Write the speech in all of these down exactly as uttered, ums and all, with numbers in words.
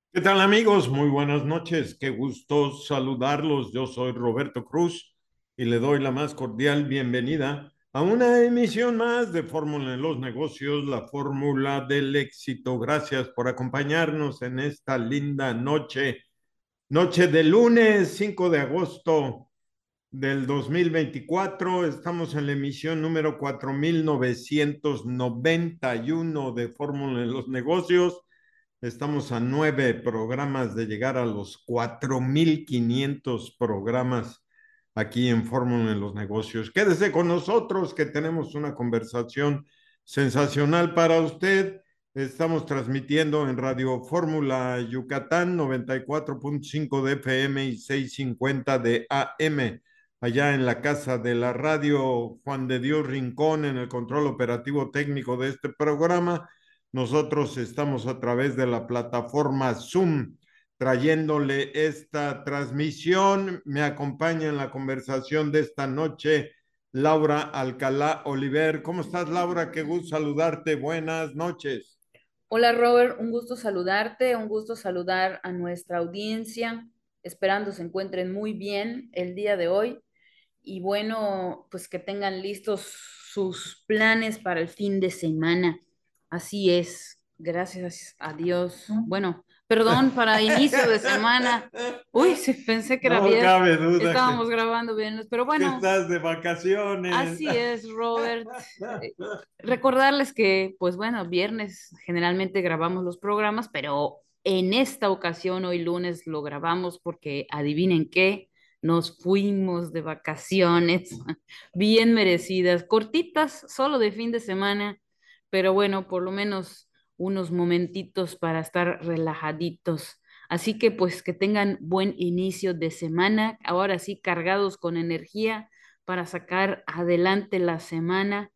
¿Qué tal amigos? Muy buenas noches. Qué gusto saludarlos. Yo soy Roberto Cruz y le doy la más cordial bienvenida a una emisión más de Fórmula en los Negocios, la fórmula del éxito. Gracias por acompañarnos en esta linda noche, noche de lunes cinco de agosto del dos mil veinticuatro. Estamos en la emisión número cuatro mil novecientos noventa y uno de Fórmula en los Negocios. Estamos a nueve programas de llegar a los cuatro mil quinientos programas aquí en Fórmula en los Negocios. Quédese con nosotros que tenemos una conversación sensacional para usted. Estamos transmitiendo en Radio Fórmula Yucatán noventa y cuatro punto cinco de F M y seiscientos cincuenta de A M. Allá en la casa de la radio, Juan de Dios Rincón en el control operativo técnico de este programa. Nosotros estamos a través de la plataforma Zoom trayéndole esta transmisión. Me acompaña en la conversación de esta noche Laura Alcalá Oliver. ¿Cómo estás, Laura? Qué gusto saludarte. Buenas noches. Hola Robert, un gusto saludarte, un gusto saludar a nuestra audiencia, esperando se encuentren muy bien el día de hoy y bueno, pues que tengan listos sus planes para el fin de semana. Así es, gracias a Dios. Bueno, perdón, para inicio de semana. Uy, sí, pensé que era No viernes, cabe duda que, estábamos grabando viernes, pero que bueno. estás de vacaciones. Así es, Robert. Eh, Recordarles que, pues bueno, viernes generalmente grabamos los programas, pero en esta ocasión, hoy lunes, lo grabamos porque adivinen qué, nos fuimos de vacaciones, bien merecidas, cortitas, solo de fin de semana, pero bueno, por lo menos unos momentitos para estar relajaditos. Así que pues que tengan buen inicio de semana, ahora sí cargados con energía para sacar adelante la semana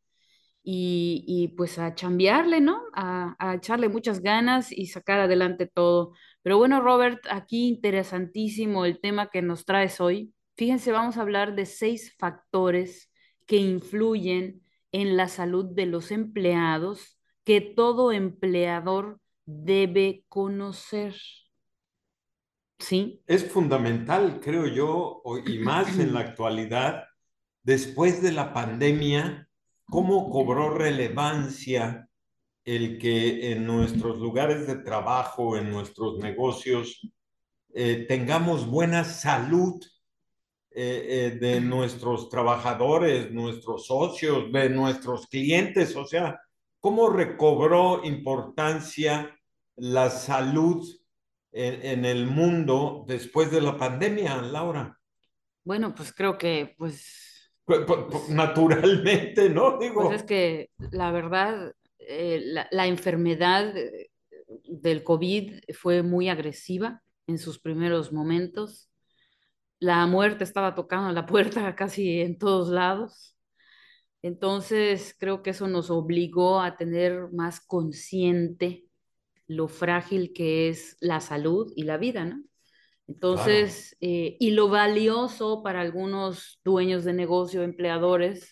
y, y, pues a chambearle, ¿no? A, a echarle muchas ganas y sacar adelante todo. Pero bueno, Robert, aquí interesantísimo el tema que nos traes hoy. Fíjense, vamos a hablar de seis factores que influyen en la salud de los empleados que todo empleador debe conocer. ¿Sí? Es fundamental, creo yo, o- y más en la actualidad, después de la pandemia, cómo cobró relevancia el que en nuestros lugares de trabajo, en nuestros negocios, eh, tengamos buena salud eh, eh, de nuestros trabajadores, nuestros socios, de nuestros clientes. O sea, cómo recobró importancia la salud en, en el mundo después de la pandemia, Laura. Bueno, pues creo que pues, Pu- pu- pu- pues Naturalmente, ¿no? Pues es Digo, que la verdad, eh, la, la enfermedad eh, del COVID fue muy agresiva en sus primeros momentos. La muerte estaba tocando la puerta casi en todos lados. Entonces, creo que eso nos obligó a tener más consciente lo frágil que es la salud y la vida, ¿no? claro. Entonces, eh, y lo valioso para algunos dueños de negocio, empleadores,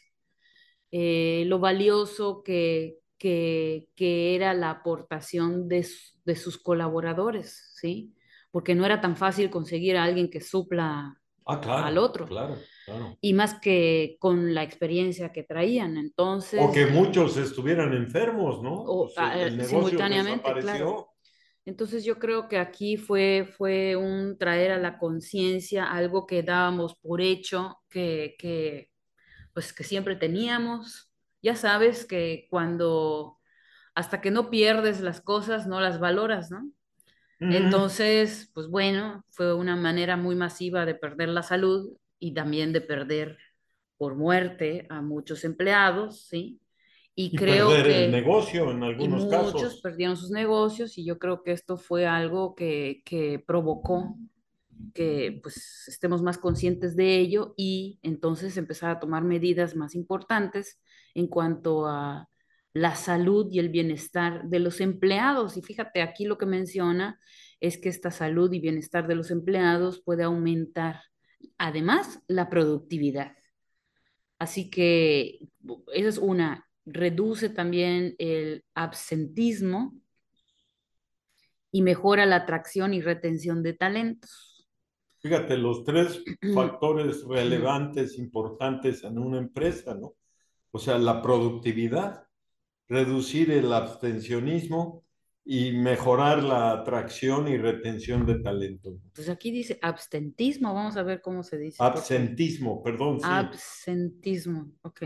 eh, lo valioso que, que, que era la aportación de, su- de sus colaboradores, ¿sí? Porque no era tan fácil conseguir a alguien que supla Ah, al claro, otro, claro, claro. y más que con la experiencia que traían. O Entonces, que muchos estuvieran enfermos, ¿no? o, Pues el, a- el negocio simultáneamente, claro. desapareció. Entonces yo creo que aquí fue, fue un traer a la conciencia algo que dábamos por hecho, que, que pues que siempre teníamos. Ya sabes que cuando hasta que no pierdes las cosas, no las valoras, ¿no? Ujú. Entonces, pues bueno, fue una manera muy masiva de perder la salud y también de perder por muerte a muchos empleados, ¿sí? Y Y creo perder el que negocio en y algunos muchos casos. perdieron sus negocios y yo creo que esto fue algo que, que provocó que pues estemos más conscientes de ello y entonces empezar a tomar medidas más importantes en cuanto a la salud y el bienestar de los empleados. Y fíjate, aquí lo que menciona es que esta salud y bienestar de los empleados puede aumentar además la productividad. Así que esa es una, reduce también el absentismo y mejora la atracción y retención de talentos. Fíjate, los tres factores relevantes, importantes en una empresa, ¿no? O sea, la productividad, reducir el abstencionismo y mejorar la atracción y retención de talento. Pues aquí dice abstentismo, vamos a ver cómo se dice, porque Absentismo, perdón, sí. absentismo, ok.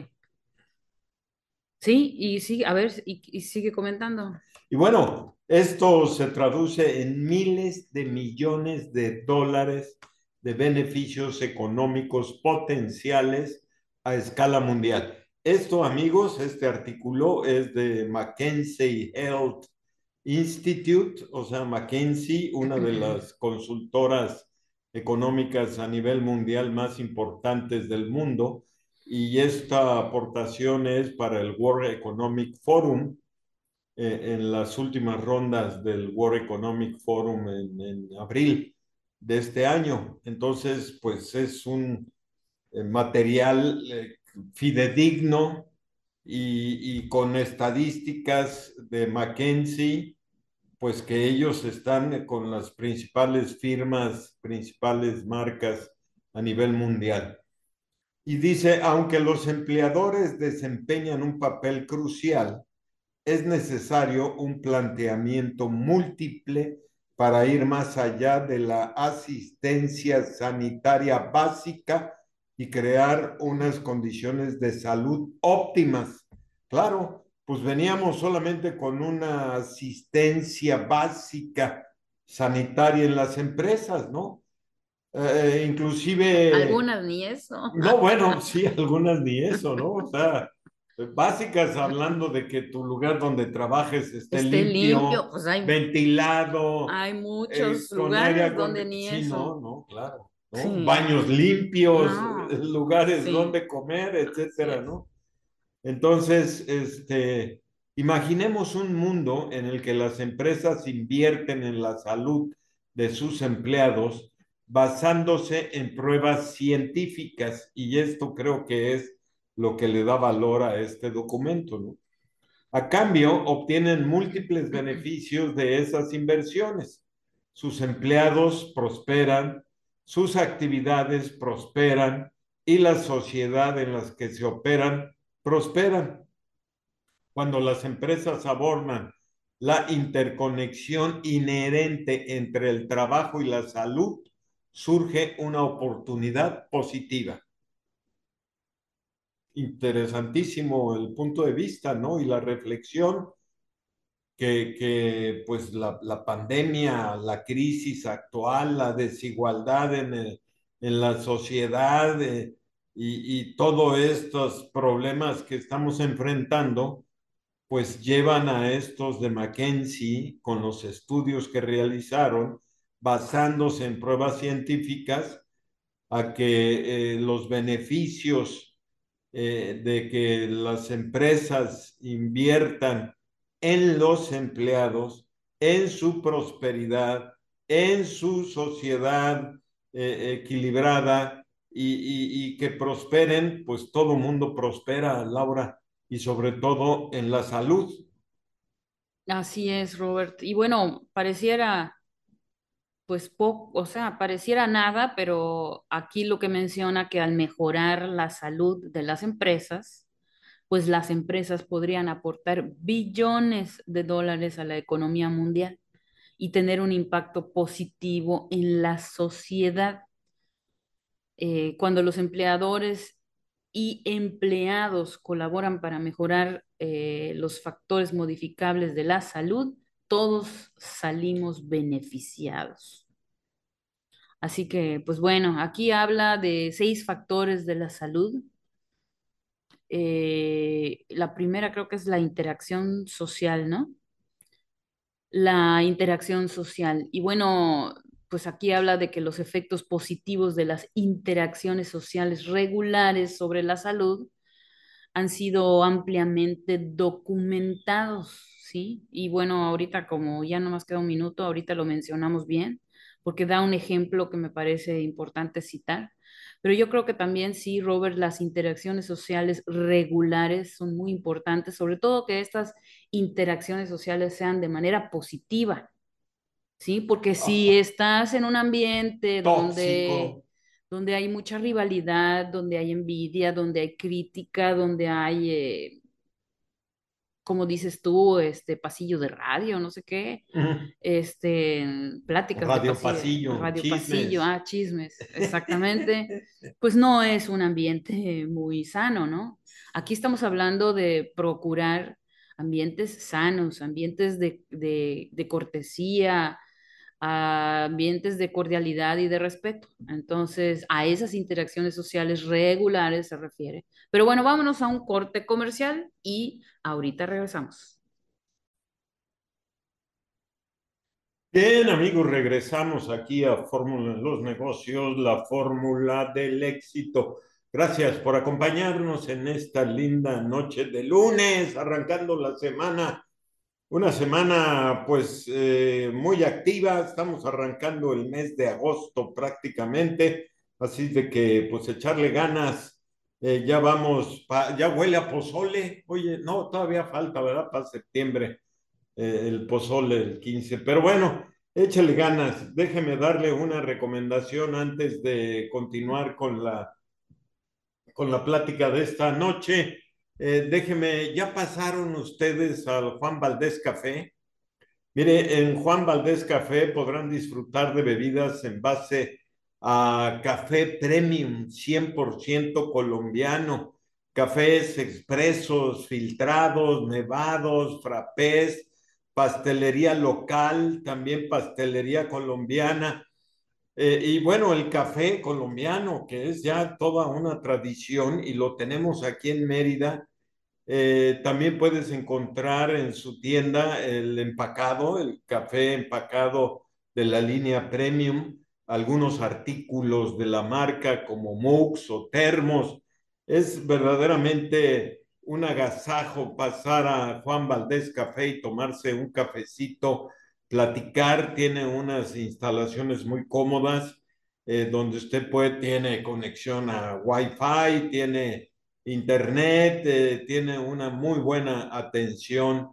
Sí, y sigue, a ver, y, y sigue comentando. Y bueno, esto se traduce en miles de millones de dólares de beneficios económicos potenciales a escala mundial. Esto, amigos, este artículo es de McKinsey Health Institute, o sea, McKinsey, una de las consultoras económicas a nivel mundial más importantes del mundo, y esta aportación es para el World Economic Forum, eh, en las últimas rondas del World Economic Forum en, en abril de este año. Entonces, pues es un eh, material eh, fidedigno y, y, con estadísticas de McKinsey, pues que ellos están con las principales firmas, principales marcas a nivel mundial. Y dice, aunque los empleadores desempeñan un papel crucial, es necesario un planteamiento múltiple para ir más allá de la asistencia sanitaria básica y crear unas condiciones de salud óptimas. Claro, pues veníamos solamente con una asistencia básica sanitaria en las empresas, ¿no? Eh, inclusive, Algunas ni eso. no, bueno, sí, algunas ni eso, ¿no? O sea, básicas hablando de que tu lugar donde trabajes esté Esté limpio, limpio, pues hay, ventilado, hay eh, muchos con aire lugares donde acondicionado. ni Sí, eso. no, no, claro, ¿no? Sí, Baños limpios, eh, no, lugares sí, donde comer, así etcétera, es. ¿no? Entonces, este, imaginemos un mundo en el que las empresas invierten en la salud de sus empleados basándose en pruebas científicas, y esto creo que es lo que le da valor a este documento, ¿no? A cambio, obtienen múltiples beneficios de esas inversiones. Sus empleados prosperan, sus actividades prosperan y la sociedad en las que se operan prosperan. Cuando las empresas abordan la interconexión inherente entre el trabajo y la salud, surge una oportunidad positiva. Interesantísimo el punto de vista, ¿no? Y la reflexión que, que pues la, la, pandemia, la crisis actual, la desigualdad en, el, en la sociedad eh, y, y todos estos problemas que estamos enfrentando, pues llevan a estos de McKinsey con los estudios que realizaron, basándose en pruebas científicas, a que eh, los beneficios eh, de que las empresas inviertan en los empleados, en su prosperidad, en su sociedad eh, equilibrada y, y, y que prosperen, pues todo mundo prospera, Laura, y sobre todo en la salud. Así es, Robert. Y bueno, pareciera, pues poco, o sea, pareciera nada, pero aquí lo que menciona que al mejorar la salud de las empresas, pues las empresas podrían aportar billones de dólares a la economía mundial y tener un impacto positivo en la sociedad. Eh, cuando los empleadores y empleados colaboran para mejorar eh, los factores modificables de la salud, todos salimos beneficiados. Así que, pues bueno, aquí habla de seis factores de la salud. Eh, la primera creo que es la interacción social, ¿no? La interacción social. Y bueno, pues aquí habla de que los efectos positivos de las interacciones sociales regulares sobre la salud han sido ampliamente documentados, ¿sí? Y bueno, ahorita como ya no más queda un minuto, ahorita lo mencionamos bien, porque da un ejemplo que me parece importante citar. Pero yo creo que también sí, Robert, las interacciones sociales regulares son muy importantes, sobre todo que estas interacciones sociales sean de manera positiva, ¿sí? Porque si estás en un ambiente tóxico. donde, donde hay mucha rivalidad, donde hay envidia, donde hay crítica, donde hay, eh, como dices tú, este pasillo de radio, no sé qué, este, pláticas de Radio pasillo, pasillo, radio pasillo, chismes. ah, chismes, exactamente, pues no es un ambiente muy sano, ¿no? Aquí estamos hablando de procurar ambientes sanos, ambientes de, de, de cortesía, a ambientes de cordialidad y de respeto. Entonces, a esas interacciones sociales regulares se refiere. Pero bueno, vámonos a un corte comercial y ahorita regresamos. Bien, amigos, regresamos aquí a Fórmula en los Negocios, la fórmula del éxito. Gracias por acompañarnos en esta linda noche de lunes, arrancando la semana. Una semana pues eh, muy activa, estamos arrancando el mes de agosto prácticamente, así de que pues echarle ganas, eh, ya vamos, pa- ya huele a pozole, oye, no, todavía falta, ¿verdad? Para septiembre, eh, el pozole el quince, pero bueno, échale ganas, déjeme darle una recomendación antes de continuar con la, con la plática de esta noche. Eh, déjeme, ¿ya pasaron ustedes al Juan Valdés Café? Mire, en Juan Valdés Café podrán disfrutar de bebidas en base a café premium, cien por ciento colombiano, cafés expresos, filtrados, nevados, frappés, pastelería local, también pastelería colombiana. Eh, y bueno, el café colombiano, que es ya toda una tradición y lo tenemos aquí en Mérida. Eh, también puedes encontrar en su tienda el empacado, el café empacado de la línea Premium, algunos artículos de la marca como mugs o termos. Es verdaderamente un agasajo pasar a Juan Valdés Café y tomarse un cafecito, platicar. Tiene unas instalaciones muy cómodas, eh, donde usted puede, tiene conexión a Wi-Fi, tiene internet, eh, tiene una muy buena atención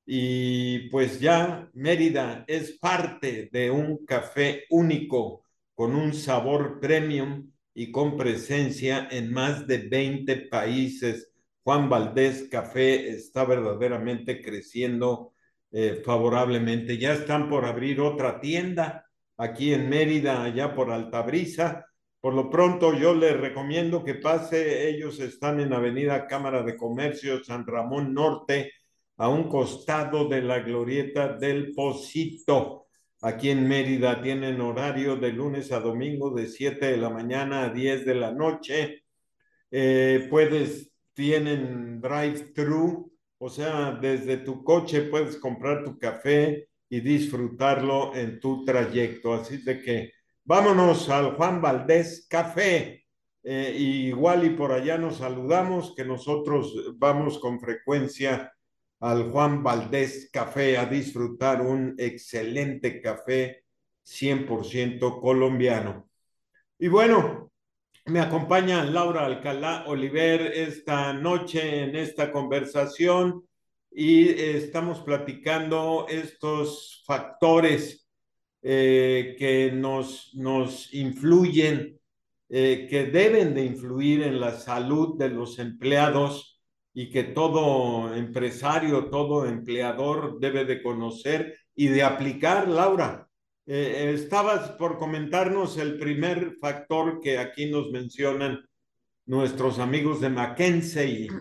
y pues ya Mérida es parte de un café único con un sabor premium y con presencia en más de veinte países. Juan Valdés Café está verdaderamente creciendo eh, favorablemente. Ya están por abrir otra tienda aquí en Mérida, allá por Altabrisa. Por lo pronto, yo les recomiendo que pase. Ellos están en Avenida Cámara de Comercio, San Ramón Norte, a un costado de la Glorieta del Pocito. Aquí en Mérida tienen horario de lunes a domingo de siete de la mañana a diez de la noche. Eh, puedes, tienen drive-thru, o sea, desde tu coche puedes comprar tu café y disfrutarlo en tu trayecto. Así de que vámonos al Juan Valdés Café. Eh, igual y por allá nos saludamos, que nosotros vamos con frecuencia al Juan Valdés Café a disfrutar un excelente café cien por ciento colombiano. Y bueno, me acompaña Laura Alcalá Oliver esta noche en esta conversación y eh, estamos platicando estos factores eh, que nos, nos influyen, eh, que deben de influir en la salud de los empleados y que todo empresario, todo empleador debe de conocer y de aplicar, Laura. Eh, estabas por comentarnos el primer factor que aquí nos mencionan nuestros amigos de McKinsey.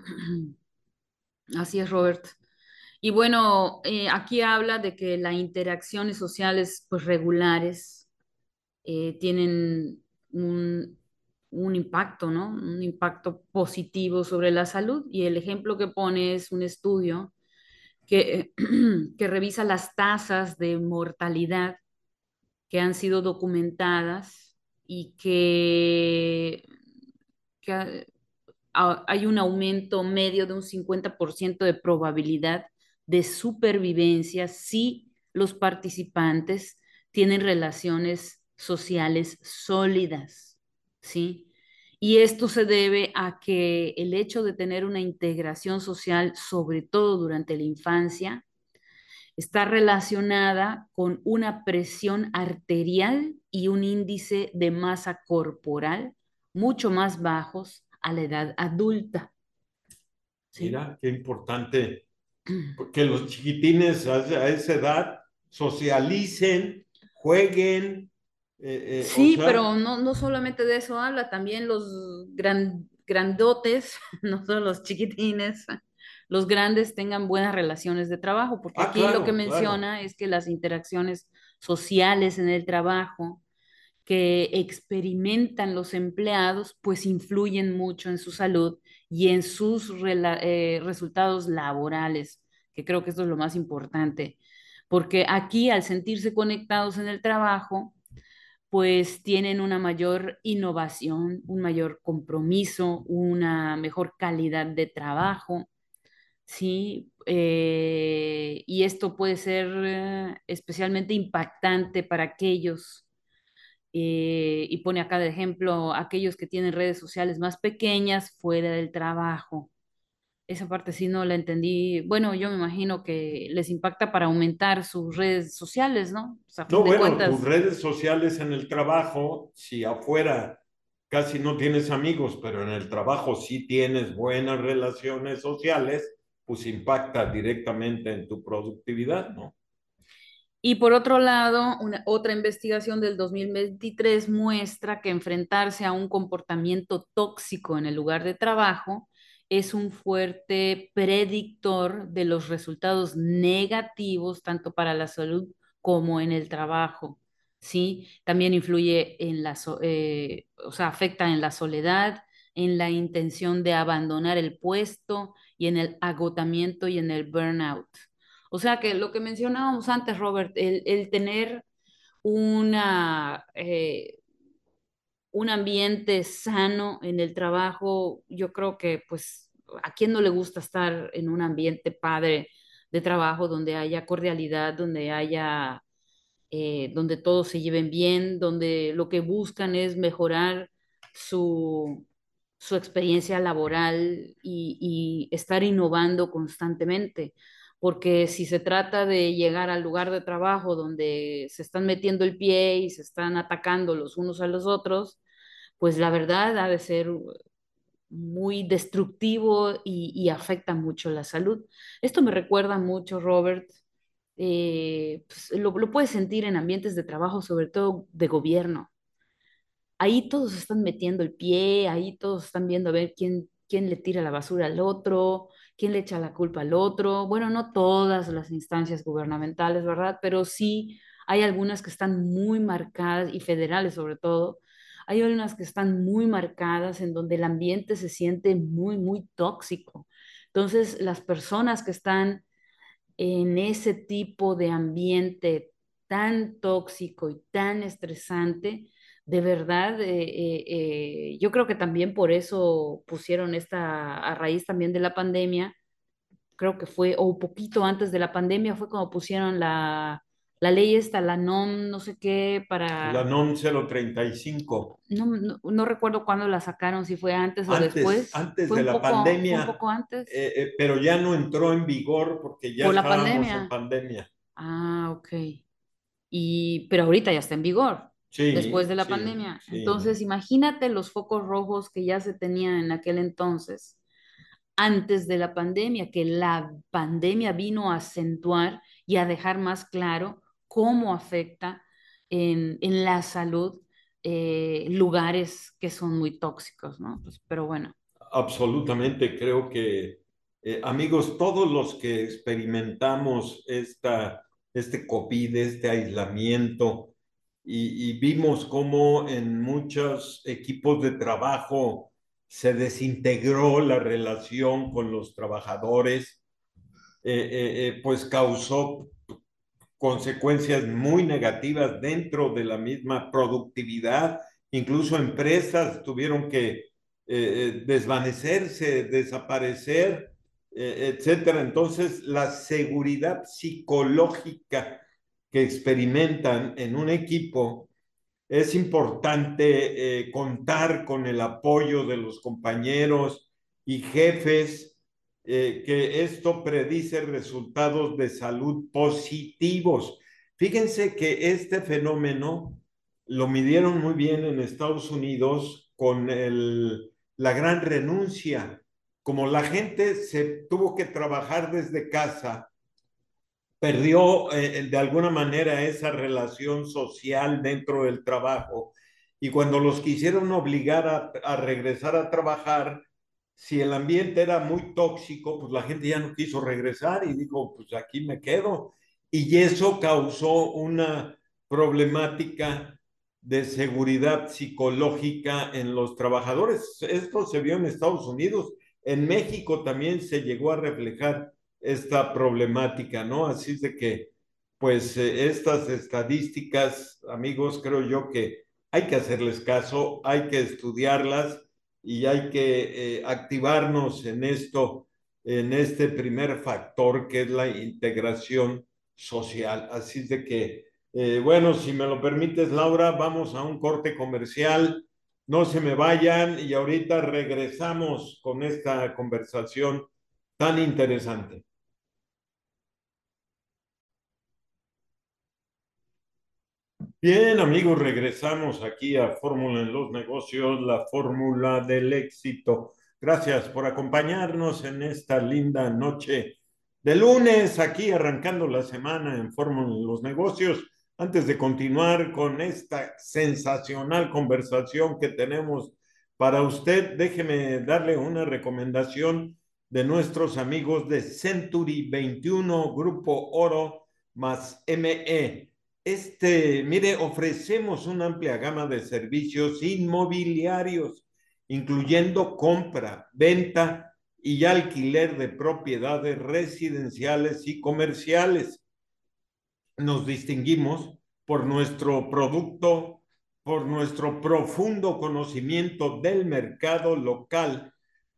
Así es, Robert. Y bueno, eh, aquí habla de que las interacciones sociales pues, regulares eh, tienen un, un impacto, ¿no? Un impacto positivo sobre la salud. Y el ejemplo que pone es un estudio que, que revisa las tasas de mortalidad que han sido documentadas y que, que a- hay un aumento medio de un cincuenta por ciento de probabilidad de supervivencia si los participantes tienen relaciones sociales sólidas, ¿sí? Y esto se debe a que el hecho de tener una integración social, sobre todo durante la infancia, está relacionada con una presión arterial y un índice de masa corporal mucho más bajos a la edad adulta. ¿Sí? Mira, qué importante que los chiquitines a, a esa edad socialicen, jueguen, eh, eh, o Sí, pero sea, no, no solamente de eso habla, también los gran- grandotes, no solo los chiquitines, los grandes tengan buenas relaciones de trabajo, porque ah, aquí lo que claro, claro. menciona es que las interacciones sociales en el trabajo que experimentan los empleados, pues influyen mucho en su salud y en sus rela- eh, resultados laborales, que creo que esto es lo más importante, porque aquí al sentirse conectados en el trabajo, pues tienen una mayor innovación, un mayor compromiso, una mejor calidad de trabajo, ¿sí? Eh, y esto puede ser eh, especialmente impactante para aquellos, eh, y pone acá de ejemplo aquellos que tienen redes sociales más pequeñas fuera del trabajo. Esa parte sí no la entendí. Bueno, yo me imagino que les impacta para aumentar sus redes sociales, ¿no? O sea, a fin No, de bueno, tus cuentas. redes sociales en el trabajo, si afuera casi no tienes amigos, pero en el trabajo sí tienes buenas relaciones sociales, pues impacta directamente en tu productividad, ¿no? Y por otro lado, una, otra investigación del dos mil veintitrés muestra que enfrentarse a un comportamiento tóxico en el lugar de trabajo es un fuerte predictor de los resultados negativos tanto para la salud como en el trabajo. ¿Sí? También influye en la, so- eh, o sea, afecta en la soledad, en la intención de abandonar el puesto y en el agotamiento y en el burnout. O sea que lo que mencionábamos antes, Robert, el, el tener una, eh, un ambiente sano en el trabajo, yo creo que pues a quién no le gusta estar en un ambiente padre de trabajo donde haya cordialidad, donde haya, eh, donde todos se lleven bien, donde lo que buscan es mejorar su, su experiencia laboral y, y estar innovando constantemente. Porque si se trata de llegar al lugar de trabajo donde se están metiendo el pie y se están atacando los unos a los otros, pues la verdad ha de ser muy destructivo y, y afecta mucho la salud. Esto me recuerda mucho, Robert, eh, pues, lo, lo puedes sentir en ambientes de trabajo, sobre todo de gobierno. Ahí todos están metiendo el pie, ahí todos están viendo a ver quién, quién le tira la basura al otro, quién le echa la culpa al otro. Bueno, no todas las instancias gubernamentales, ¿verdad? Pero sí hay algunas que están muy marcadas, y federales sobre todo. Hay algunas que están muy marcadas en donde el ambiente se siente muy, muy tóxico. Entonces, las personas que están en ese tipo de ambiente tan tóxico y tan estresante, de verdad, eh, eh, eh, yo creo que también por eso pusieron esta, a raíz también de la pandemia, creo que fue, o un poquito antes de la pandemia, fue como pusieron la, la ley esta, la N O M, no sé qué, La para, NOM cero treinta y cinco. no, no, no recuerdo cuándo la sacaron, si fue antes o Antes, después, antes fue de un la poco, fue un pandemia, poco antes, eh, eh, pero ya no entró en vigor porque ya por la estábamos en pandemia. pandemia. Ah, ok. Y, pero ahorita ya está en vigor, después de Sí, la sí, pandemia. sí. Entonces, imagínate los focos rojos que ya se tenían en aquel entonces, antes de la pandemia, que la pandemia vino a acentuar y a dejar más claro cómo afecta en, en la salud, eh, lugares que son muy tóxicos, ¿no? Pues, pero bueno, Absolutamente, creo que, eh, amigos, todos los que experimentamos esta, este COVID, este aislamiento, y, y vimos cómo en muchos equipos de trabajo se desintegró la relación con los trabajadores, eh, eh, eh, pues causó consecuencias muy negativas dentro de la misma productividad. Incluso empresas tuvieron que eh, eh, desvanecerse, desaparecer, eh, etcétera. Entonces, la seguridad psicológica que experimentan en un equipo es importante, eh, contar con el apoyo de los compañeros y jefes, eh, que esto predice resultados de salud positivos. Fíjense que este fenómeno lo midieron muy bien en Estados Unidos con el, la gran renuncia. Como la gente se tuvo que trabajar desde casa, perdió eh, de alguna manera esa relación social dentro del trabajo. Y cuando los quisieron obligar a, a regresar a trabajar, si el ambiente era muy tóxico, pues la gente ya no quiso regresar y dijo, pues aquí me quedo. Y eso causó una problemática de seguridad psicológica en los trabajadores. Esto se vio en Estados Unidos. En México también se llegó a reflejar esta problemática, ¿no? Así es de que, pues, eh, estas estadísticas, amigos, creo yo que hay que hacerles caso, hay que estudiarlas y hay que eh, activarnos en esto, en este primer factor que es la integración social. Así es de que, eh, bueno, si me lo permites, Laura, vamos a un corte comercial. No se me vayan y ahorita regresamos con esta conversación tan interesante. Bien, amigos, regresamos aquí a Fórmula en los Negocios, la fórmula del éxito. Gracias por acompañarnos en esta linda noche de lunes, aquí arrancando la semana en Fórmula en los Negocios. Antes de continuar con esta sensacional conversación que tenemos para usted, déjeme darle una recomendación de nuestros amigos de Century veintiuno, Grupo Oro más M E. Este, mire, ofrecemos una amplia gama de servicios inmobiliarios, incluyendo compra, venta y alquiler de propiedades residenciales y comerciales. Nos distinguimos por nuestro producto, por nuestro profundo conocimiento del mercado local,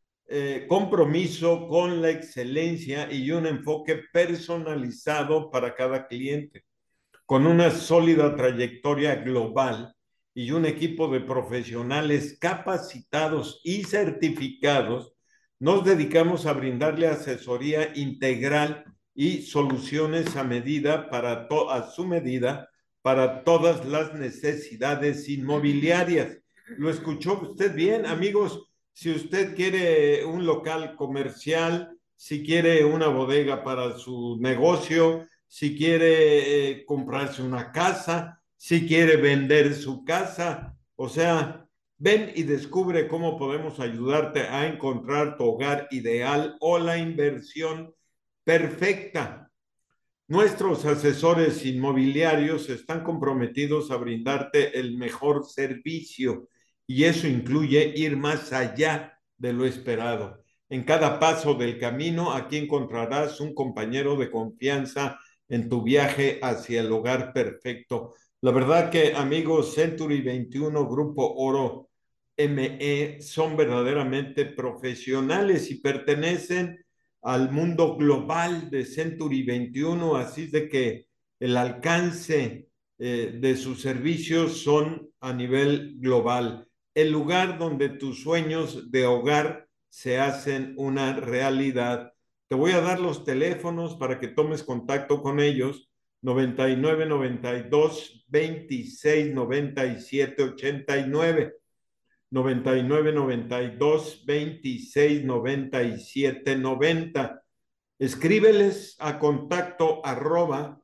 eh, compromiso con la excelencia y un enfoque personalizado para cada cliente. Con una sólida trayectoria global y un equipo de profesionales capacitados y certificados, nos dedicamos a brindarle asesoría integral y soluciones a medida para to a su medida para todas las necesidades inmobiliarias. ¿Lo escuchó usted bien, amigos? Si usted quiere un local comercial, si quiere una bodega para su negocio, si quiere eh, comprarse una casa, si quiere vender su casa. O sea, ven y descubre cómo podemos ayudarte a encontrar tu hogar ideal o la inversión perfecta. Nuestros asesores inmobiliarios están comprometidos a brindarte el mejor servicio y eso incluye ir más allá de lo esperado. En cada paso del camino, aquí encontrarás un compañero de confianza en tu viaje hacia el hogar perfecto. La verdad que, amigos, Century veintiuno, Grupo Oro M E, son verdaderamente profesionales y pertenecen al mundo global de Century veintiuno, así de que el alcance eh, de sus servicios son a nivel global. El lugar donde tus sueños de hogar se hacen una realidad. Te voy a dar los teléfonos para que tomes contacto con ellos: noventa y nueve, noventa y dos, veintiséis, noventa y siete, ochenta y nueve. noventa y nueve, noventa y dos, veintiséis, noventa y siete, noventa. Escríbeles a contacto arroba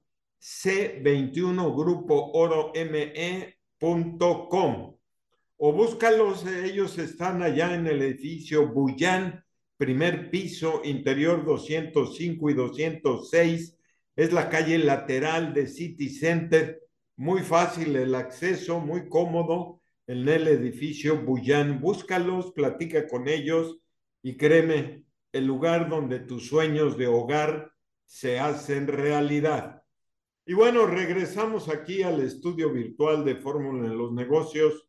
c veintiuno grupo oro me punto com o búscalos. Ellos están allá en el edificio Bullán, primer piso, interior doscientos cinco y doscientos seis. Es la calle lateral de City Center. Muy fácil el acceso, muy cómodo en el edificio Bullán. Búscalos, platica con ellos y créeme, el lugar donde tus sueños de hogar se hacen realidad. Y bueno, regresamos aquí al estudio virtual de Fórmula en los Negocios.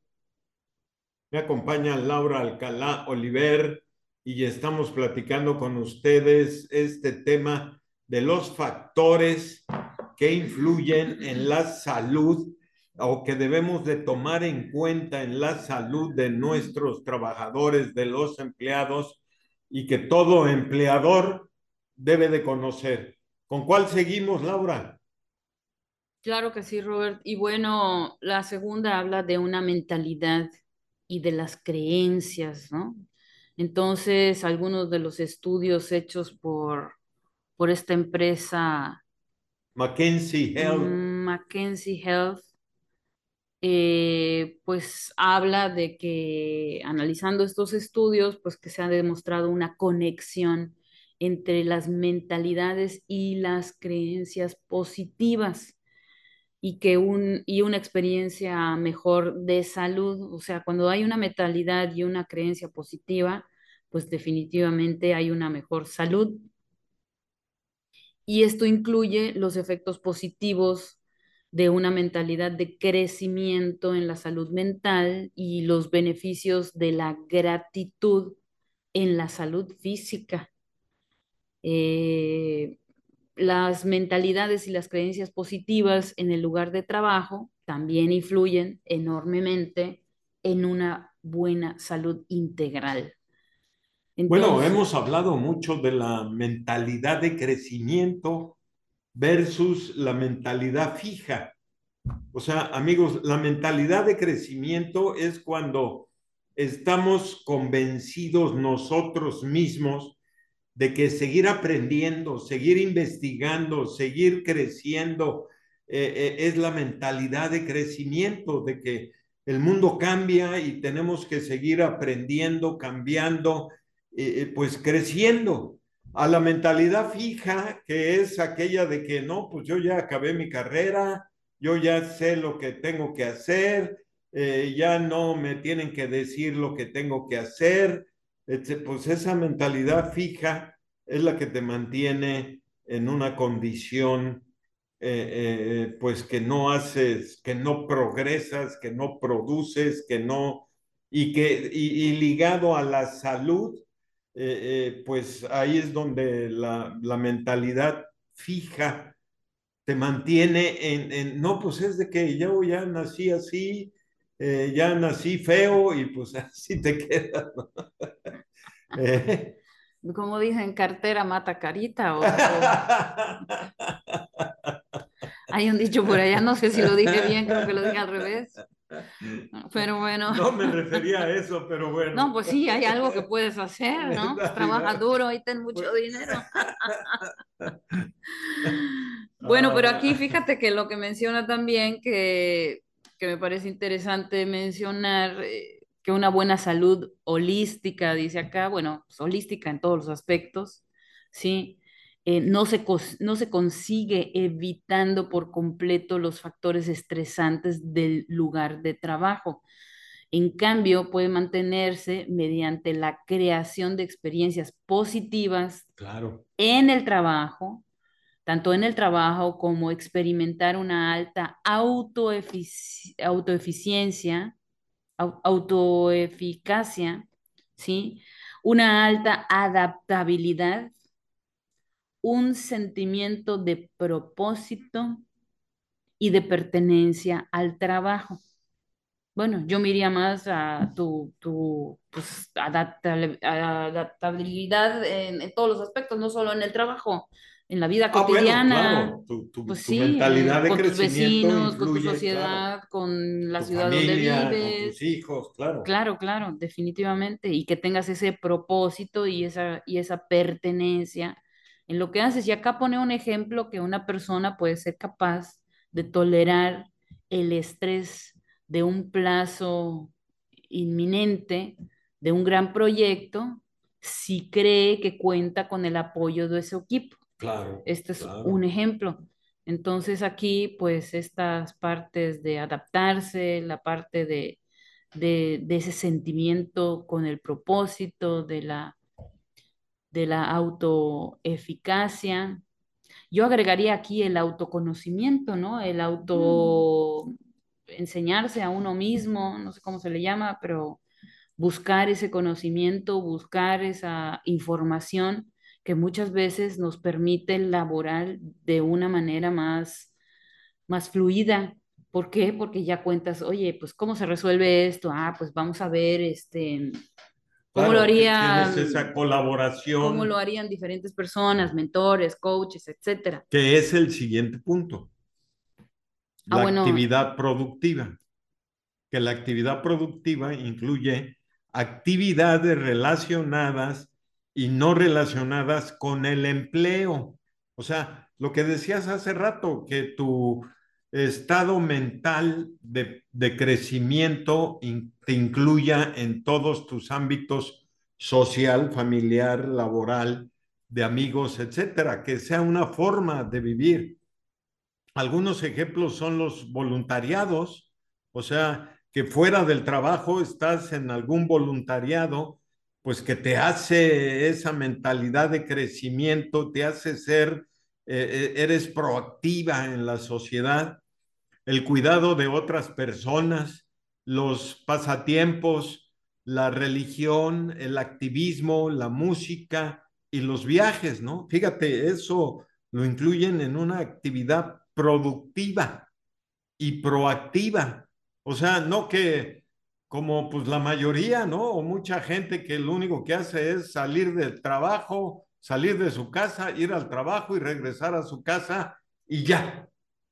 Me acompaña Laura Alcalá Oliver y estamos platicando con ustedes este tema de los factores que influyen en la salud o que debemos de tomar en cuenta en la salud de nuestros trabajadores, de los empleados. y que todo empleador debe de conocer. ¿Con cuál seguimos, Laura? Claro que sí, Robert. Y bueno, la segunda habla de una mentalidad y de las creencias, ¿no? Entonces, algunos de los estudios hechos por, por esta empresa Mackenzie Health. mm, Mackenzie Health, eh, pues habla de que analizando estos estudios, pues que se ha demostrado una conexión entre las mentalidades y las creencias positivas y que un, y una experiencia mejor de salud. O sea, cuando hay una mentalidad y una creencia positiva, pues definitivamente hay una mejor salud. Y esto incluye los efectos positivos de una mentalidad de crecimiento en la salud mental y los beneficios de la gratitud en la salud física. Eh, las mentalidades y las creencias positivas en el lugar de trabajo también influyen enormemente en una buena salud integral. Bueno, Entonces, hemos hablado mucho de la mentalidad de crecimiento versus la mentalidad fija. O sea, amigos, la mentalidad de crecimiento es cuando estamos convencidos nosotros mismos de que seguir aprendiendo, seguir investigando, seguir creciendo, eh, eh, es la mentalidad de crecimiento, de que el mundo cambia y tenemos que seguir aprendiendo, cambiando, eh, eh, pues creciendo. A la mentalidad fija, que es aquella de que no, pues yo ya acabé mi carrera, yo ya sé lo que tengo que hacer, eh, ya no me tienen que decir lo que tengo que hacer, pues esa mentalidad fija es la que te mantiene en una condición, eh, eh, pues que no haces, que no progresas, que no produces, que no, y que, y, y ligado a la salud, eh, eh, pues ahí es donde la, la mentalidad fija te mantiene en, en, no, pues es de que yo ya nací así, eh, ya nací feo y pues así te quedas, ¿no? Eh. como dicen, cartera mata carita o, o hay un dicho por allá, no sé si lo dije bien, creo que lo dije al revés, pero bueno, No me refería a eso, pero no, bueno. pues sí, hay algo que puedes hacer, ¿no? Pues trabaja duro y ten mucho Pues, dinero. Bueno, pero aquí ah, fíjate que lo que menciona también, que, que me parece interesante mencionar, eh, que una buena salud holística, dice acá, bueno, pues, holística en todos los aspectos, ¿sí? Eh, no se, cos- no se consigue evitando por completo los factores estresantes del lugar de trabajo. En cambio, puede mantenerse mediante la creación de experiencias positivas claro, en el trabajo, tanto en el trabajo como experimentar una alta autoefici- autoeficiencia, au- autoeficacia, ¿sí? Una alta adaptabilidad, un sentimiento de propósito y de pertenencia al trabajo. Bueno, yo me iría más a tu, tu pues, adaptable- adaptabilidad en, en todos los aspectos, no solo en el trabajo, en la vida ah, bueno, cotidiana, claro, tu, tu, pues tu sí, eh, mentalidad de con tus crecimiento vecinos, con tu influye, claro, sociedad, con la tu ciudad donde familia, con tus vives. hijos, claro, Claro, claro, definitivamente. Y que tengas ese propósito y esa, y esa pertenencia en lo que haces. Y acá pone un ejemplo que una persona puede ser capaz de tolerar el estrés de un plazo inminente, de un gran proyecto, si cree que cuenta con el apoyo de ese equipo. claro, Este es un claro. ejemplo. Entonces aquí, pues estas partes de adaptarse, la parte de, de, de ese sentimiento con el propósito de la, de la autoeficacia. Yo agregaría aquí el autoconocimiento, ¿no? El auto enseñarse a uno mismo, no sé cómo se le llama, pero buscar ese conocimiento, buscar esa información que muchas veces nos permite laborar de una manera más, más fluida. ¿Por qué? Porque ya cuentas, oye, pues ¿cómo se resuelve esto? Ah, pues vamos a ver, este, ¿Cómo lo Claro, que tienes harían, esa cómo lo colaboración, harían diferentes personas, mentores, coaches, etcétera? que es el siguiente punto, Ah, la bueno, actividad productiva, que la actividad productiva incluye actividades relacionadas y no relacionadas con el empleo. O sea, lo que decías hace rato, que tu estado mental de, de crecimiento in, te incluya en todos tus ámbitos social, familiar, laboral, de amigos, etcétera, que sea una forma de vivir. Algunos ejemplos son los voluntariados, o sea, que fuera del trabajo estás en algún voluntariado, pues que te hace esa mentalidad de crecimiento, te hace ser, eh, eh, eres proactiva en la sociedad, el cuidado de otras personas, los pasatiempos, la religión, el activismo, la música y los viajes, ¿no? Fíjate, eso lo incluyen en una actividad productiva y proactiva. O sea, no que como pues la mayoría, ¿no? O mucha gente que lo único que hace es salir del trabajo, salir de su casa, ir al trabajo y regresar a su casa y ya,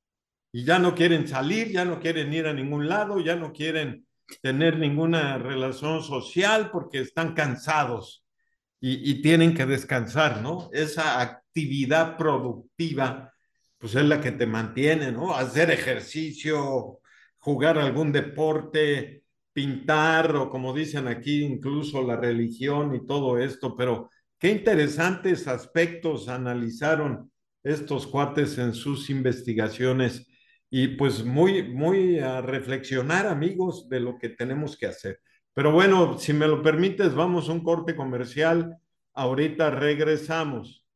y ya no quieren salir, ya no quieren ir a ningún lado, ya no quieren tener ninguna relación social porque están cansados y, y tienen que descansar, ¿no? Esa actividad productiva, pues es la que te mantiene, ¿no? Hacer ejercicio, jugar algún deporte, pintar o como dicen aquí, incluso la religión y todo esto, pero qué interesantes aspectos analizaron estos cuates en sus investigaciones y pues muy, muy a reflexionar, amigos, de lo que tenemos que hacer. Pero bueno, si me lo permites, vamos a un corte comercial. Ahorita regresamos.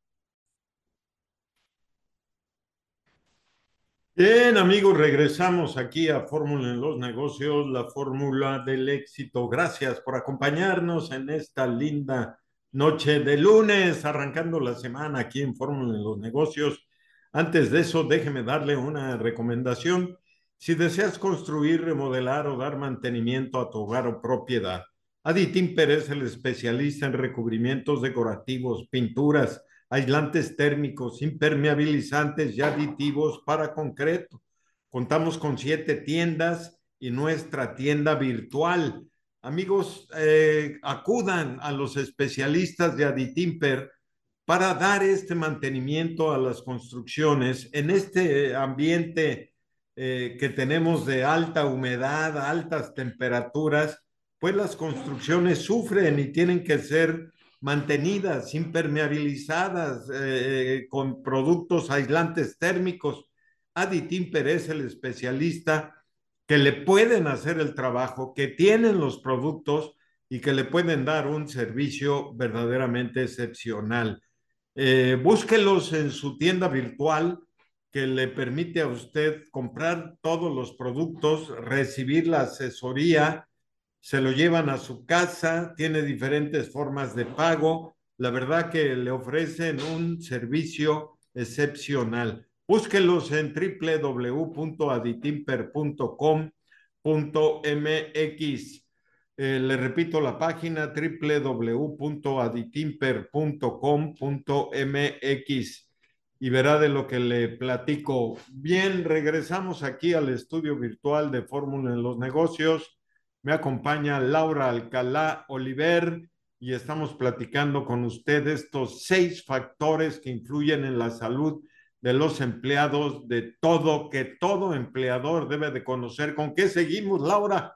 Bien, amigos, regresamos aquí a Fórmula en los Negocios, la fórmula del éxito. Gracias por acompañarnos en esta linda noche de lunes, arrancando la semana aquí en Fórmula en los Negocios. Antes de eso, déjeme darle una recomendación. Si deseas construir, remodelar o dar mantenimiento a tu hogar o propiedad, Adi Timper es el especialista en recubrimientos decorativos, pinturas, aislantes térmicos, impermeabilizantes y aditivos para concreto. Contamos con siete tiendas y nuestra tienda virtual. Amigos, eh, acudan a los especialistas de Aditimper para dar este mantenimiento a las construcciones en este ambiente eh, que tenemos de alta humedad, altas temperaturas, pues las construcciones sufren y tienen que ser mantenidas, impermeabilizadas, eh, con productos aislantes térmicos. Aditimper es el especialista que le pueden hacer el trabajo, que tienen los productos y que le pueden dar un servicio verdaderamente excepcional. Eh, búsquelos en su tienda virtual que le permite a usted comprar todos los productos, recibir la asesoría, se lo llevan a su casa, tiene diferentes formas de pago. La verdad que le ofrecen un servicio excepcional. Búsquelos en w w w punto aditimper punto com punto m x. Eh, le repito la página w w w punto aditimper punto com punto m x y verá de lo que le platico. Bien, regresamos aquí al estudio virtual de Fórmula en los Negocios. Me acompaña Laura Alcalá Oliver y estamos platicando con usted estos seis factores que influyen en la salud de los empleados, de todo, que todo empleador debe de conocer. ¿Con qué seguimos, Laura?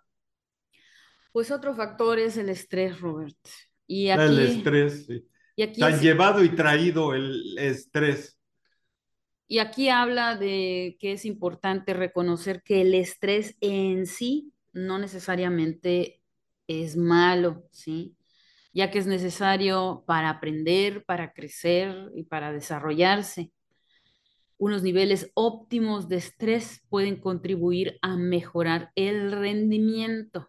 pues otro factor es el estrés, Robert. Y El aquí, estrés, sí. y aquí Tan es, llevado y traído el estrés. y aquí habla de que es importante reconocer que el estrés en sí no necesariamente es malo, ¿sí? Ya que es necesario para aprender, para crecer y para desarrollarse. Unos niveles óptimos de estrés pueden contribuir a mejorar el rendimiento.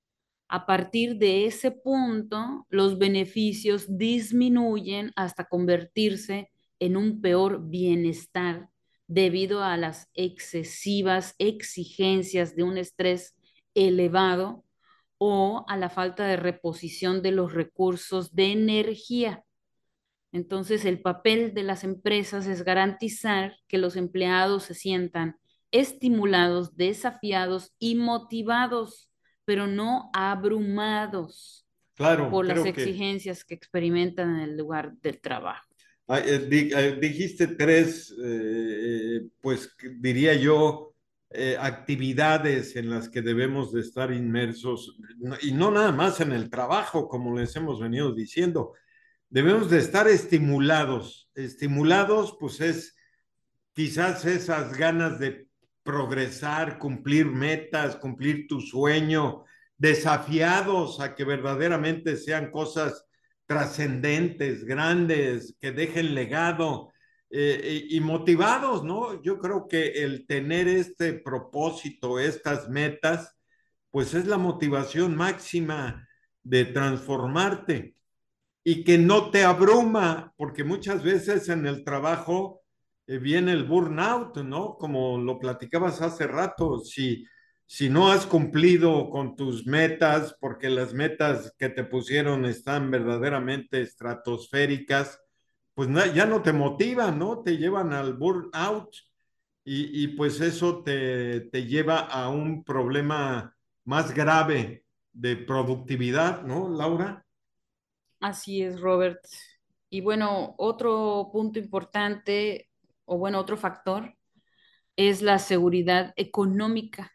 A partir de ese punto, los beneficios disminuyen hasta convertirse en un peor bienestar debido a las excesivas exigencias de un estrés elevado o a la falta de reposición de los recursos de energía. Entonces, el papel de las empresas es garantizar que los empleados se sientan estimulados, desafiados y motivados, pero no abrumados Claro, por las creo que exigencias que experimentan en el lugar del trabajo. ah, eh, di- eh, dijiste tres, eh, pues que diría yo, eh, actividades en las que debemos de estar inmersos, no- y no nada más en el trabajo, como les hemos venido diciendo. Debemos de estar estimulados. Estimulados, pues es quizás esas ganas de progresar, cumplir metas, cumplir tu sueño, desafiados a que verdaderamente sean cosas trascendentes, grandes, que dejen legado eh, y, y motivados, ¿no? Yo creo que el tener este propósito, estas metas, pues es la motivación máxima de transformarte y que no te abruma, porque muchas veces en el trabajo eh, viene el burnout, ¿no? Como lo platicabas hace rato, si, si no has cumplido con tus metas, porque las metas que te pusieron están verdaderamente estratosféricas, pues no, ya no te motivan, ¿no? Te llevan al burnout y, y pues eso te, te lleva a un problema más grave de productividad, ¿no, Laura? Así es, Robert. Y bueno, otro punto importante, o bueno, otro factor, es la seguridad económica.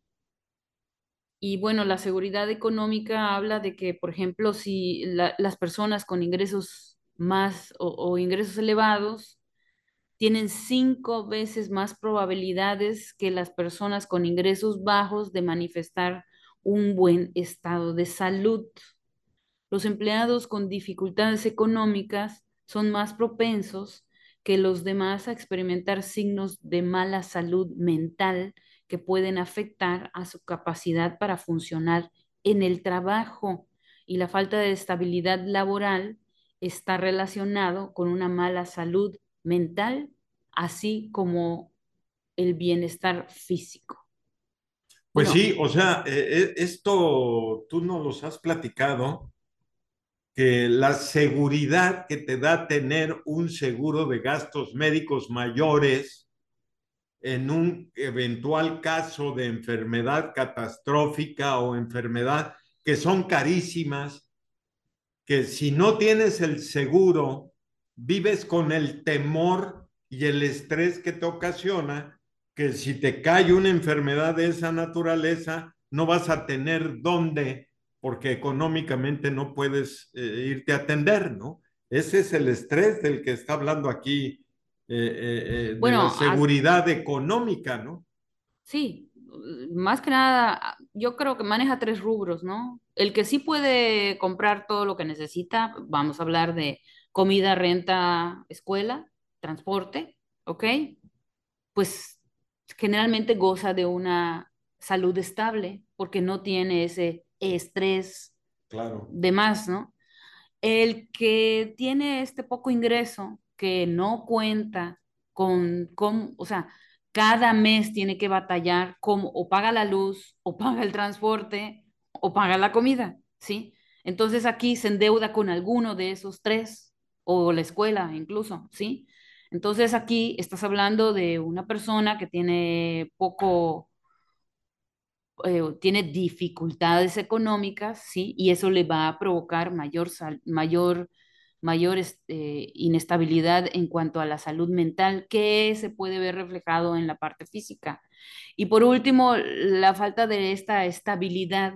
Y bueno, la seguridad económica habla de que, por ejemplo, si la- las personas con ingresos más o, o ingresos elevados tienen cinco veces más probabilidades que las personas con ingresos bajos de manifestar un buen estado de salud. Los empleados con dificultades económicas son más propensos que los demás a experimentar signos de mala salud mental que pueden afectar a su capacidad para funcionar en el trabajo. Y la falta de estabilidad laboral está relacionado con una mala salud mental, así como el bienestar físico. Pues Bueno, sí, o sea, eh, eh, esto tú nos los has platicado, que la seguridad que te da tener un seguro de gastos médicos mayores en un eventual caso de enfermedad catastrófica o enfermedad que son carísimas, que si no tienes el seguro, vives con el temor y el estrés que te ocasiona, que si te cae una enfermedad de esa naturaleza, no vas a tener dónde, porque económicamente no puedes eh, irte a atender, ¿no? Ese es el estrés del que está hablando aquí, eh, eh, eh, de la bueno, as- seguridad económica, ¿no? Sí, más que nada, yo creo que maneja tres rubros, ¿no? El que sí puede comprar todo lo que necesita, vamos a hablar de comida, renta, escuela, transporte, ¿ok? Pues generalmente goza de una salud estable porque no tiene ese estrés Claro, de más, ¿no? El que tiene este poco ingreso, que no cuenta con, con, o sea, cada mes tiene que batallar como o paga la luz, o paga el transporte, o paga la comida, ¿sí? Entonces aquí se endeuda con alguno de esos tres, o la escuela incluso, ¿sí? Entonces aquí estás hablando de una persona que tiene poco eh, tiene dificultades económicas, ¿sí? Y eso le va a provocar mayor, sal- mayor, mayor este, inestabilidad en cuanto a la salud mental, que se puede ver reflejado en la parte física. Y por último, la falta de esta estabilidad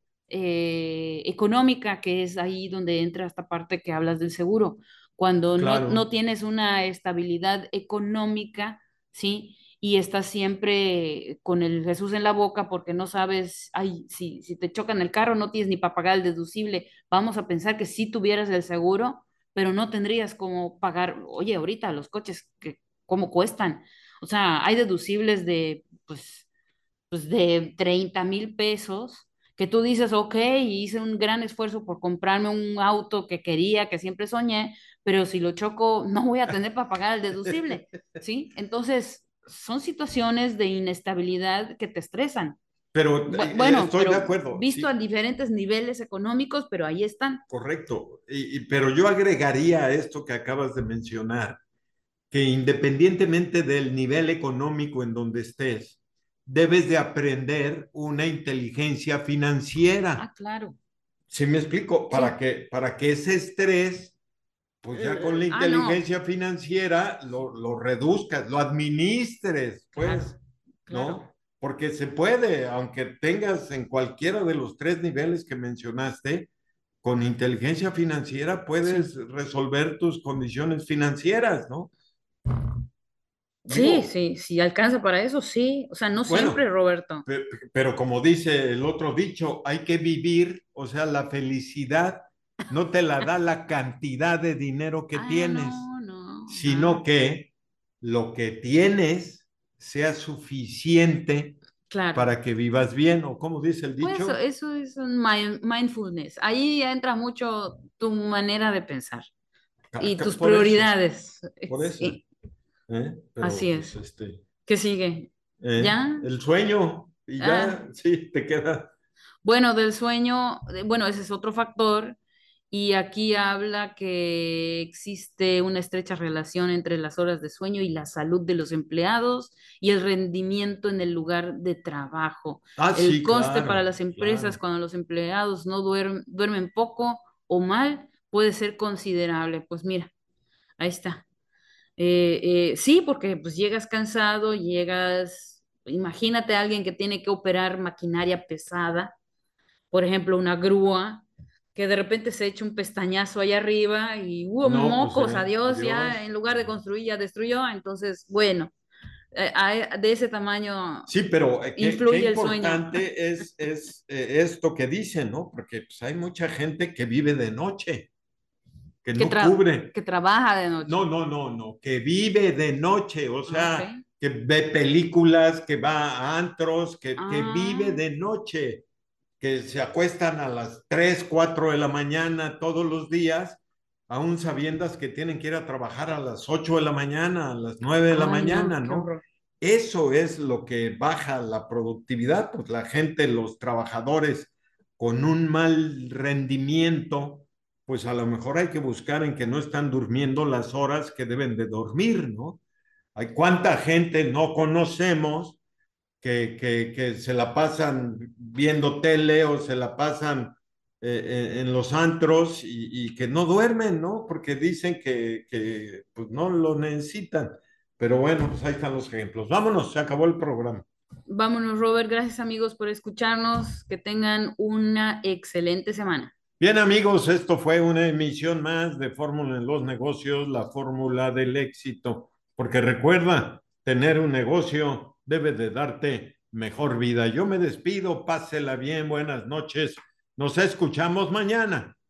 eh, económica, que es ahí donde entra esta parte que hablas del seguro. Cuando no, no claro. tienes una estabilidad económica, ¿sí? Y estás siempre con el Jesús en la boca porque no sabes, ay, si, si te chocan el carro, no tienes ni para pagar el deducible. Vamos a pensar que sí tuvieras el seguro, pero no tendrías cómo pagar. Oye, ahorita los coches, que, ¿cómo cuestan? O sea, hay deducibles de, pues, pues de treinta mil pesos, que tú dices, ok, hice un gran esfuerzo por comprarme un auto que quería, que siempre soñé, pero si lo choco, no voy a tener para pagar el deducible, ¿sí? Entonces, son situaciones de inestabilidad que te estresan. Pero Bu- eh, bueno, estoy de pero acuerdo, visto a sí, diferentes niveles económicos, pero ahí están. correcto. Y, y- pero yo agregaría a esto que acabas de mencionar, que independientemente del nivel económico en donde estés, debes de aprender una inteligencia Ah, financiera. claro, ¿Sí me explico? Para sí. que, para que ese estrés, pues ya con Eh, la ah, no, inteligencia financiera lo, lo reduzcas, lo administres, claro, pues, claro. ¿no? Porque se puede, aunque tengas en cualquiera de los tres niveles que mencionaste, con inteligencia financiera Sí, puedes resolver tus condiciones financieras, ¿no? sí, Digo, sí, sí, alcanza para eso, sí. O sea, no siempre, bueno, Roberto. pe- pero como dice el otro dicho, hay que vivir, o sea, la felicidad no te la da la cantidad de dinero que Ah, tienes, no, no, sino nada. que lo que tienes sea suficiente Claro. para que vivas bien, o como dice el Pues eso, dicho, eso es un mind- mindfulness. Ahí entra mucho tu manera de pensar ca- y ca- tus por eso, prioridades. por eso, Sí, ¿eh? así Pero pues es. este, ¿Qué sigue? ¿eh? ¿Ya? El sueño, y Ah, ya, sí, te queda. bueno, del sueño, de- bueno, ese es otro factor. Y aquí habla que existe una estrecha relación entre las horas de sueño y la salud de los empleados y el rendimiento en el lugar de trabajo. Ah, El sí, coste para claro, las empresas claro. cuando los empleados no duermen, duermen poco o mal puede ser considerable. Pues mira, ahí está. Eh, eh, sí, porque pues llegas cansado, llegas, imagínate a alguien que tiene que operar maquinaria pesada, por ejemplo, una grúa, que de repente se echa un pestañazo allá arriba y hubo No, pues mocos, ya, adiós, ya en adiós. lugar de construir ya destruyó. Entonces, bueno, eh, a- de ese tamaño Sí, pero eh, qué, qué influye el sueño, importante es, es eh, esto que dicen, ¿no? Porque pues, hay mucha gente que vive de noche, que que, no tra- cubre. que trabaja de noche. No, no, no, no, que vive de noche, o Ah, ok. sea, que ve películas, que va a antros, que, que vive Ah, de noche, que se acuestan a las tres, cuatro de la mañana todos los días, aún sabiendas que tienen que ir a trabajar a las ocho de la mañana, a las nueve de la ay, no, mañana, qué ¿no? horror. Eso es lo que baja la productividad, pues la gente, los trabajadores con un mal rendimiento, pues a lo mejor hay que buscar en que no están durmiendo las horas que deben de dormir, ¿no? Hay cuánta gente no conocemos que, que, que se la pasan viendo tele o se la pasan eh, en los antros y, y, que no duermen, ¿no? Porque dicen que, que pues no lo necesitan. Pero bueno, pues ahí están los ejemplos. Vámonos, se acabó el programa. Vámonos, Robert. Gracias, amigos, por escucharnos. Que tengan una excelente semana. Bien, amigos, esto fue una emisión más de Fórmula en los Negocios, la fórmula del éxito. Porque recuerda, tener un negocio debe de darte mejor vida. Yo me despido, pásela bien, buenas noches. Nos escuchamos mañana.